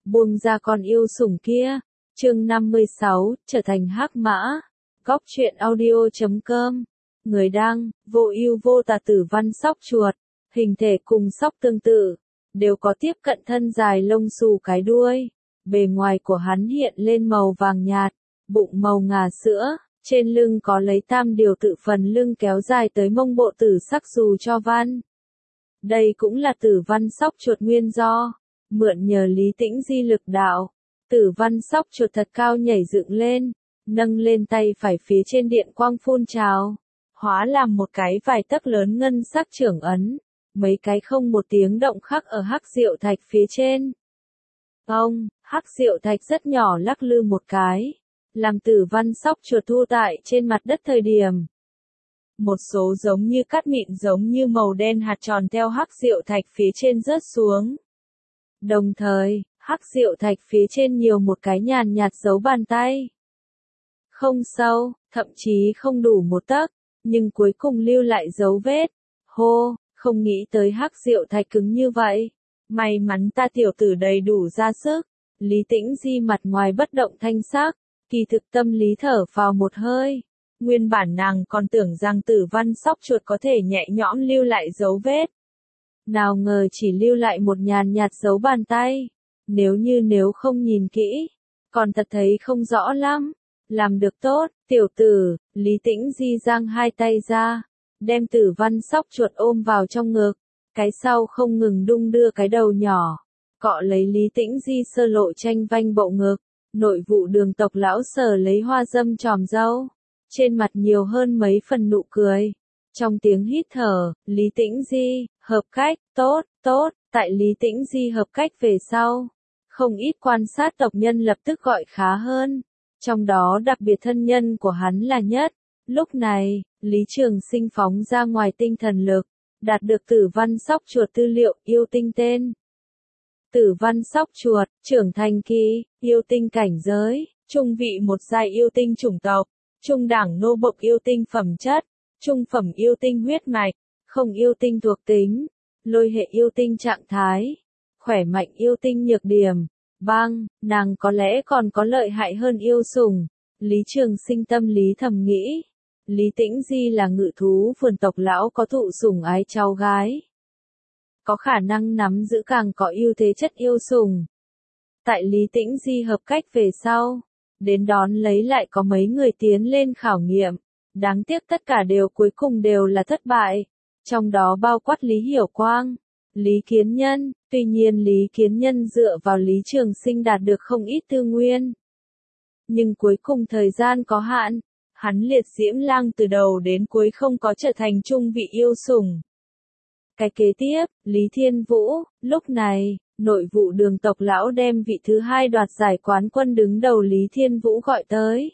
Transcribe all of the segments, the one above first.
buông ra con yêu sủng kia. Chương 56, trở thành hắc mã. Góc truyện audio.com. Người đăng, vô ưu vô tà. Tử văn sóc chuột, hình thể cùng sóc tương tự, đều có tiếp cận thân dài lông xù cái đuôi. Bề ngoài của hắn hiện lên màu vàng nhạt, bụng màu ngà sữa, trên lưng có lấy tam điều tự, phần lưng kéo dài tới mông bộ tử sắc dù cho văn. Đây cũng là tử văn sóc chuột nguyên do, mượn nhờ Lý Tĩnh Di lực đạo. Tử văn sóc chuột thật cao nhảy dựng lên, nâng lên tay phải phía trên điện quang phun trào, hóa làm một cái vài tấc lớn ngân sắc trưởng ấn, mấy cái không một tiếng động khắc ở hắc diệu thạch phía trên. Hắc diệu thạch rất nhỏ lắc lư một cái, làm tử văn sóc chuột thu tại trên mặt đất thời điểm. Một số giống như cát mịn giống như màu đen hạt tròn theo hắc diệu thạch phía trên rớt xuống. Đồng thời, hắc diệu thạch phía trên nhiều một cái nhàn nhạt dấu bàn tay. Không sâu, thậm chí không đủ một tấc, nhưng cuối cùng lưu lại dấu vết. Hô, không nghĩ tới hắc diệu thạch cứng như vậy. May mắn ta tiểu tử đầy đủ ra sức. Lý Tĩnh Di mặt ngoài bất động thanh sắc, kỳ thực tâm lý thở phào một hơi. Nguyên bản nàng còn tưởng rằng tử văn sóc chuột có thể nhẹ nhõm lưu lại dấu vết. Nào ngờ chỉ lưu lại một nhàn nhạt dấu bàn tay. Nếu không nhìn kỹ, còn thật thấy không rõ lắm. Làm được tốt, tiểu tử. Lý Tĩnh Di giang hai tay ra, đem tử văn sóc chuột ôm vào trong ngực. Cái sau không ngừng đung đưa cái đầu nhỏ, cọ lấy Lý Tĩnh Di sơ lộ tranh vanh bộ ngực. Nội vụ Đường tộc lão Sở lấy hoa dâm tròm râu, trên mặt nhiều hơn mấy phần nụ cười. Trong tiếng hít thở, Lý Tĩnh Di, hợp cách, tốt. Tại Lý Tĩnh Di hợp cách về sau, không ít quan sát tộc nhân lập tức gọi khá hơn. Trong đó đặc biệt thân nhân của hắn là nhất. Lúc này, Lý Trường Sinh phóng ra ngoài tinh thần lực, đạt được tử văn sóc chuột tư liệu, yêu tinh tên. Tử văn sóc chuột, trưởng thành kỳ, yêu tinh cảnh giới, trung vị một giai yêu tinh chủng tộc, trung đẳng nô bộc yêu tinh phẩm chất, trung phẩm yêu tinh huyết mạch, không yêu tinh thuộc tính, lôi hệ yêu tinh trạng thái, khỏe mạnh yêu tinh nhược điểm. Nàng có lẽ còn có lợi hại hơn yêu sủng. Lý Trường Sinh tâm lý thầm nghĩ. Lý Tĩnh Di là ngự thú vườn tộc lão có thụ sủng ái cháu gái, có khả năng nắm giữ càng có ưu thế chất yêu sủng. Tại Lý Tĩnh Di hợp cách về sau, đến đón lấy lại có mấy người tiến lên khảo nghiệm. Đáng tiếc tất cả cuối cùng đều là thất bại. Trong đó bao quát Lý Hiểu Quang, Lý Kiến Nhân. Tuy nhiên Lý Kiến Nhân dựa vào Lý Trường Sinh đạt được không ít tư nguyên. Nhưng cuối cùng thời gian có hạn, hắn liệt diễm lang từ đầu đến cuối không có trở thành trung vị yêu sủng. Cái kế tiếp, Lý Thiên Vũ. Lúc này, nội vụ Đường tộc lão đem vị thứ hai đoạt giải quán quân đứng đầu Lý Thiên Vũ gọi tới.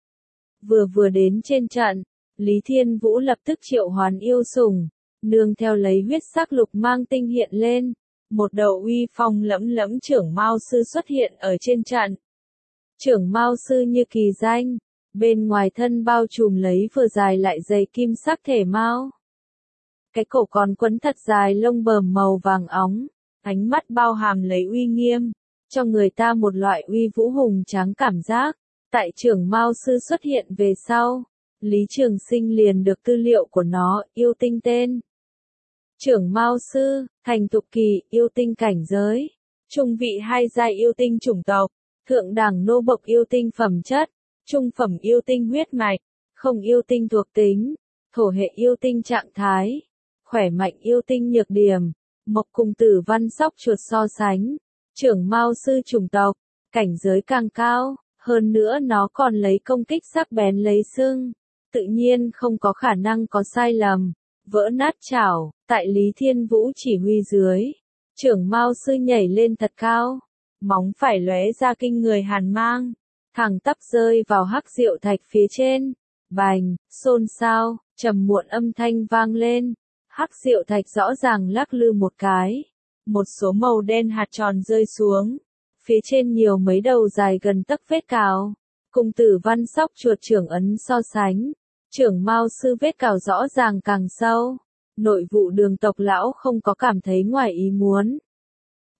Vừa đến trên trận, Lý Thiên Vũ lập tức triệu hoán yêu sủng, nương theo lấy huyết sắc lục mang tinh hiện lên. Một đầu uy phong lẫm lẫm trưởng mao sư xuất hiện ở trên trận. Trưởng mao sư như kỳ danh, bên ngoài thân bao trùm lấy vừa dài lại dày kim sắc thể mao. Cái cổ còn quấn thật dài lông bờm màu vàng óng, ánh mắt bao hàm lấy uy nghiêm, cho người ta một loại uy vũ hùng tráng cảm giác. Tại trưởng mao sư xuất hiện về sau, Lý Trường Sinh liền được tư liệu của nó, yêu tinh tên. Trưởng mao sư, thành thục kỳ, yêu tinh cảnh giới, trung vị hai giai yêu tinh chủng tộc, thượng đẳng nô bộc yêu tinh phẩm chất, trung phẩm yêu tinh huyết mạch, không yêu tinh thuộc tính, thổ hệ yêu tinh trạng thái, khỏe mạnh yêu tinh nhược điểm. Mộc cùng tử văn sóc chuột so sánh, trưởng mao sư chủng tộc, cảnh giới càng cao, hơn nữa nó còn lấy công kích sắc bén lấy xương, tự nhiên không có khả năng có sai lầm, vỡ nát chảo. Tại Lý Thiên Vũ chỉ huy dưới, trưởng mao sư nhảy lên thật cao, móng phải lóe ra kinh người hàn mang, thẳng tắp rơi vào hắc diệu thạch phía trên. Bành, xôn xao, trầm muộn âm thanh vang lên, hắc diệu thạch rõ ràng lắc lư một cái, một số màu đen hạt tròn rơi xuống, phía trên nhiều mấy đầu dài gần tấc vết cào, cùng tử văn sóc chuột trưởng ấn so sánh, trưởng mao sư vết cào rõ ràng càng sâu. Nội vụ Đường tộc lão không có cảm thấy ngoài ý muốn.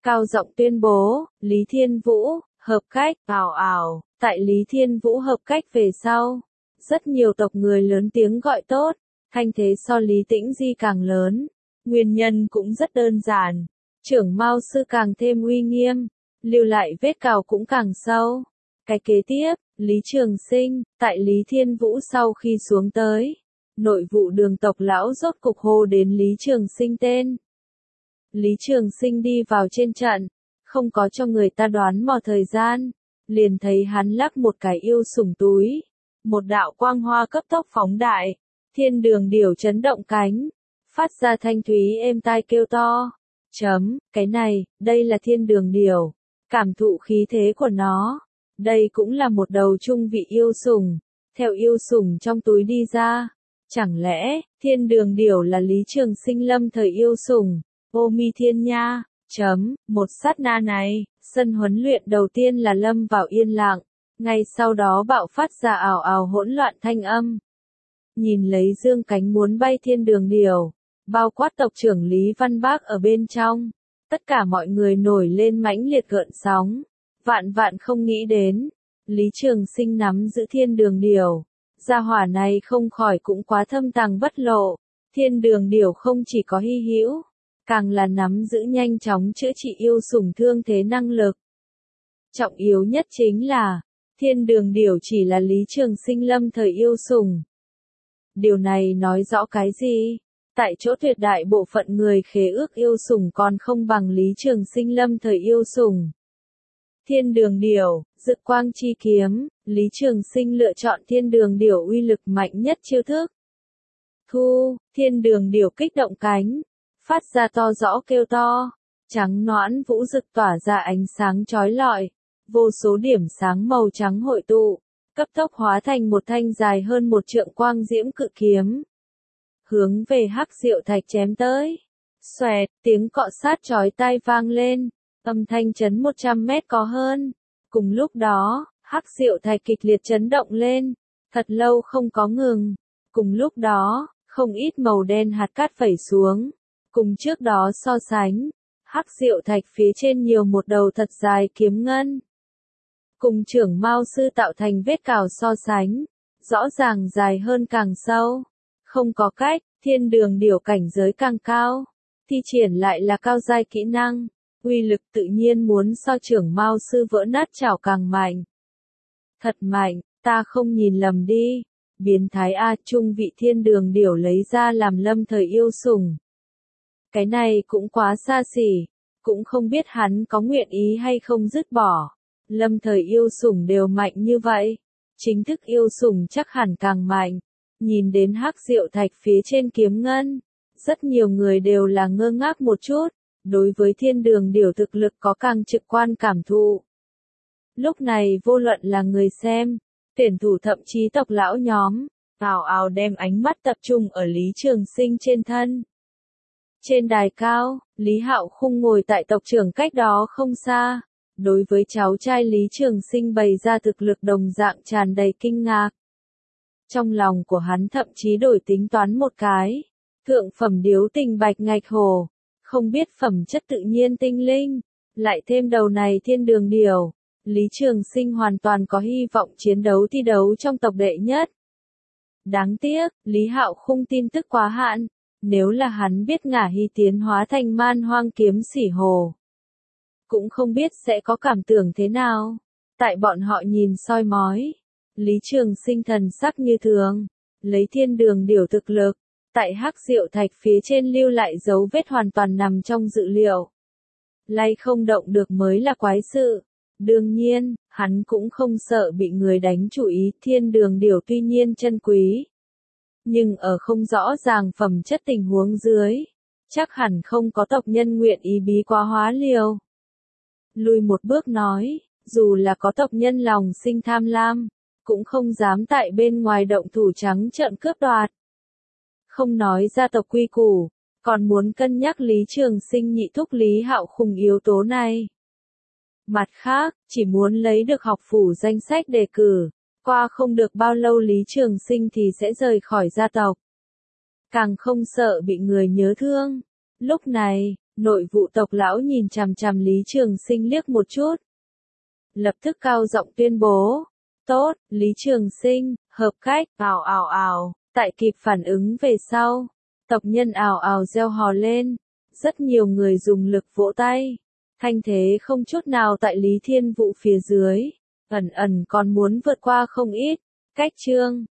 cao giọng tuyên bố, Lý Thiên Vũ, hợp cách, ào ào, tại Lý Thiên Vũ hợp cách về sau. Rất nhiều tộc người lớn tiếng gọi tốt, thanh thế so Lý Tĩnh Di càng lớn. Nguyên nhân cũng rất đơn giản, trưởng Mao sư càng thêm uy nghiêm, lưu lại vết cào cũng càng sâu. Cái kế tiếp, Lý Trường Sinh, tại Lý Thiên Vũ sau khi xuống tới, nội vụ Đường tộc lão rốt cục hô đến Lý Trường Sinh tên. Lý Trường Sinh đi vào trên trận, không có cho người ta đoán mò thời gian, liền thấy hắn lắc một cái yêu sủng túi, một đạo quang hoa cấp tốc phóng đại, thiên đường điểu chấn động cánh, phát ra thanh thúy êm tai kêu to. Cái này, đây là thiên đường điểu, cảm thụ khí thế của nó. Đây cũng là một đầu trung vị yêu sủng, theo yêu sủng trong túi đi ra. Chẳng lẽ, thiên đường điểu là Lý Trường Sinh lâm thời yêu sủng, ô mi thiên nha. Một sát na này, sân huấn luyện đầu tiên là lâm vào yên lặng, ngay sau đó bạo phát ra ào ào hỗn loạn thanh âm. Nhìn lấy dương cánh muốn bay thiên đường điểu, bao quát tộc trưởng Lý Văn Bác ở bên trong, tất cả mọi người nổi lên mãnh liệt gợn sóng, vạn vạn không nghĩ đến, Lý Trường Sinh nắm giữ thiên đường điểu, gia hỏa này không khỏi cũng quá thâm tàng bất lộ, thiên đường điểu không chỉ có hy hữu, càng là nắm giữ nhanh chóng chữa trị yêu sủng thương thế năng lực. Trọng yếu nhất chính là, thiên đường điểu chỉ là Lý Trường Sinh lâm thời yêu sủng. Điều này nói rõ cái gì? Tại chỗ tuyệt đại bộ phận người khế ước yêu sủng còn không bằng Lý Trường Sinh lâm thời yêu sủng. Thiên đường điểu, Dực Quang Chi Kiếm, Lý Trường Sinh lựa chọn thiên đường điểu uy lực mạnh nhất chiêu thức. Thu, thiên đường điểu kích động cánh, phát ra to rõ kêu to, trắng nõn vũ rực tỏa ra ánh sáng chói lọi, vô số điểm sáng màu trắng hội tụ, cấp tốc hóa thành một thanh dài hơn 1 trượng quang diễm cự kiếm. Hướng về Hắc Diệu Thạch chém tới. Xoẹt, tiếng cọ sát chói tai vang lên, âm thanh chấn 100 mét có hơn. Cùng lúc đó, Hắc Diệu Thạch kịch liệt chấn động lên, thật lâu không có ngừng. Cùng lúc đó, không ít màu đen hạt cát phẩy xuống. Cùng trước đó so sánh, Hắc Diệu Thạch phía trên nhiều một đầu thật dài kiếm ngân. Cùng trưởng Mao sư tạo thành vết cào so sánh, rõ ràng dài hơn càng sâu. Không có cách, thiên đường điểu cảnh giới càng cao, thi triển lại là cao giai kỹ năng, uy lực tự nhiên muốn so trưởng Mao sư vỡ nát chảo càng mạnh. Thật mạnh, ta không nhìn lầm đi. Biến thái A trung vị thiên đường điểu lấy ra làm lâm thời yêu sủng. Cái này cũng quá xa xỉ, cũng không biết hắn có nguyện ý hay không dứt bỏ. Lâm thời yêu sủng đều mạnh như vậy, chính thức yêu sủng chắc hẳn càng mạnh. Nhìn đến Hắc Diệu Thạch phía trên kiếm ngân, rất nhiều người đều là ngơ ngác một chút, đối với thiên đường điểu thực lực có càng trực quan cảm thụ. Lúc này vô luận là người xem, tuyển thủ thậm chí tộc lão nhóm, ào ào đem ánh mắt tập trung ở Lý Trường Sinh trên thân. Trên đài cao, Lý Hạo Khung ngồi tại tộc trưởng cách đó không xa, đối với cháu trai Lý Trường Sinh bày ra thực lực đồng dạng tràn đầy kinh ngạc. Trong lòng của hắn thậm chí đổi tính toán một cái, thượng phẩm điếu tình bạch ngạch hổ, không biết phẩm chất tự nhiên tinh linh, lại thêm đầu này thiên đường điểu, Lý Trường Sinh hoàn toàn có hy vọng chiến đấu thi đấu trong tộc đệ nhất. Đáng tiếc, Lý Hạo Khung tin tức quá hạn, nếu là hắn biết Ngả Hy tiến hóa thành man hoang kiếm sỉ hồ, cũng không biết sẽ có cảm tưởng thế nào. Tại bọn họ nhìn soi mói, Lý Trường Sinh thần sắc như thường, lấy thiên đường điểu thực lực, tại Hắc Diệu Thạch phía trên lưu lại dấu vết hoàn toàn nằm trong dự liệu. Lay không động được mới là quái sự. Đương nhiên, hắn cũng không sợ bị người đánh chủ ý, thiên đường điểu tuy nhiên chân quý. Nhưng ở không rõ ràng phẩm chất tình huống dưới, chắc hẳn không có tộc nhân nguyện ý bí quá hóa liều. Lùi một bước nói, dù là có tộc nhân lòng sinh tham lam, cũng không dám tại bên ngoài động thủ trắng trợn cướp đoạt. Không nói gia tộc quy củ, còn muốn cân nhắc Lý Trường Sinh nhị thúc Lý Hạo Khung yếu tố này. Mặt khác, chỉ muốn lấy được học phủ danh sách đề cử, qua không được bao lâu Lý Trường Sinh thì sẽ rời khỏi gia tộc. Càng không sợ bị người nhớ thương. Lúc này, Nội vụ tộc lão nhìn chằm chằm Lý Trường Sinh liếc một chút. Lập tức cao giọng tuyên bố. Tốt, Lý Trường Sinh, hợp cách, ào ào ào, tại kịp phản ứng về sau. Tộc nhân ào ào reo hò lên. Rất nhiều người dùng lực vỗ tay. Thanh thế không chút nào tại Lý Thiên Vũ phía dưới. Ẩn ẩn còn muốn vượt qua không ít. Cách chương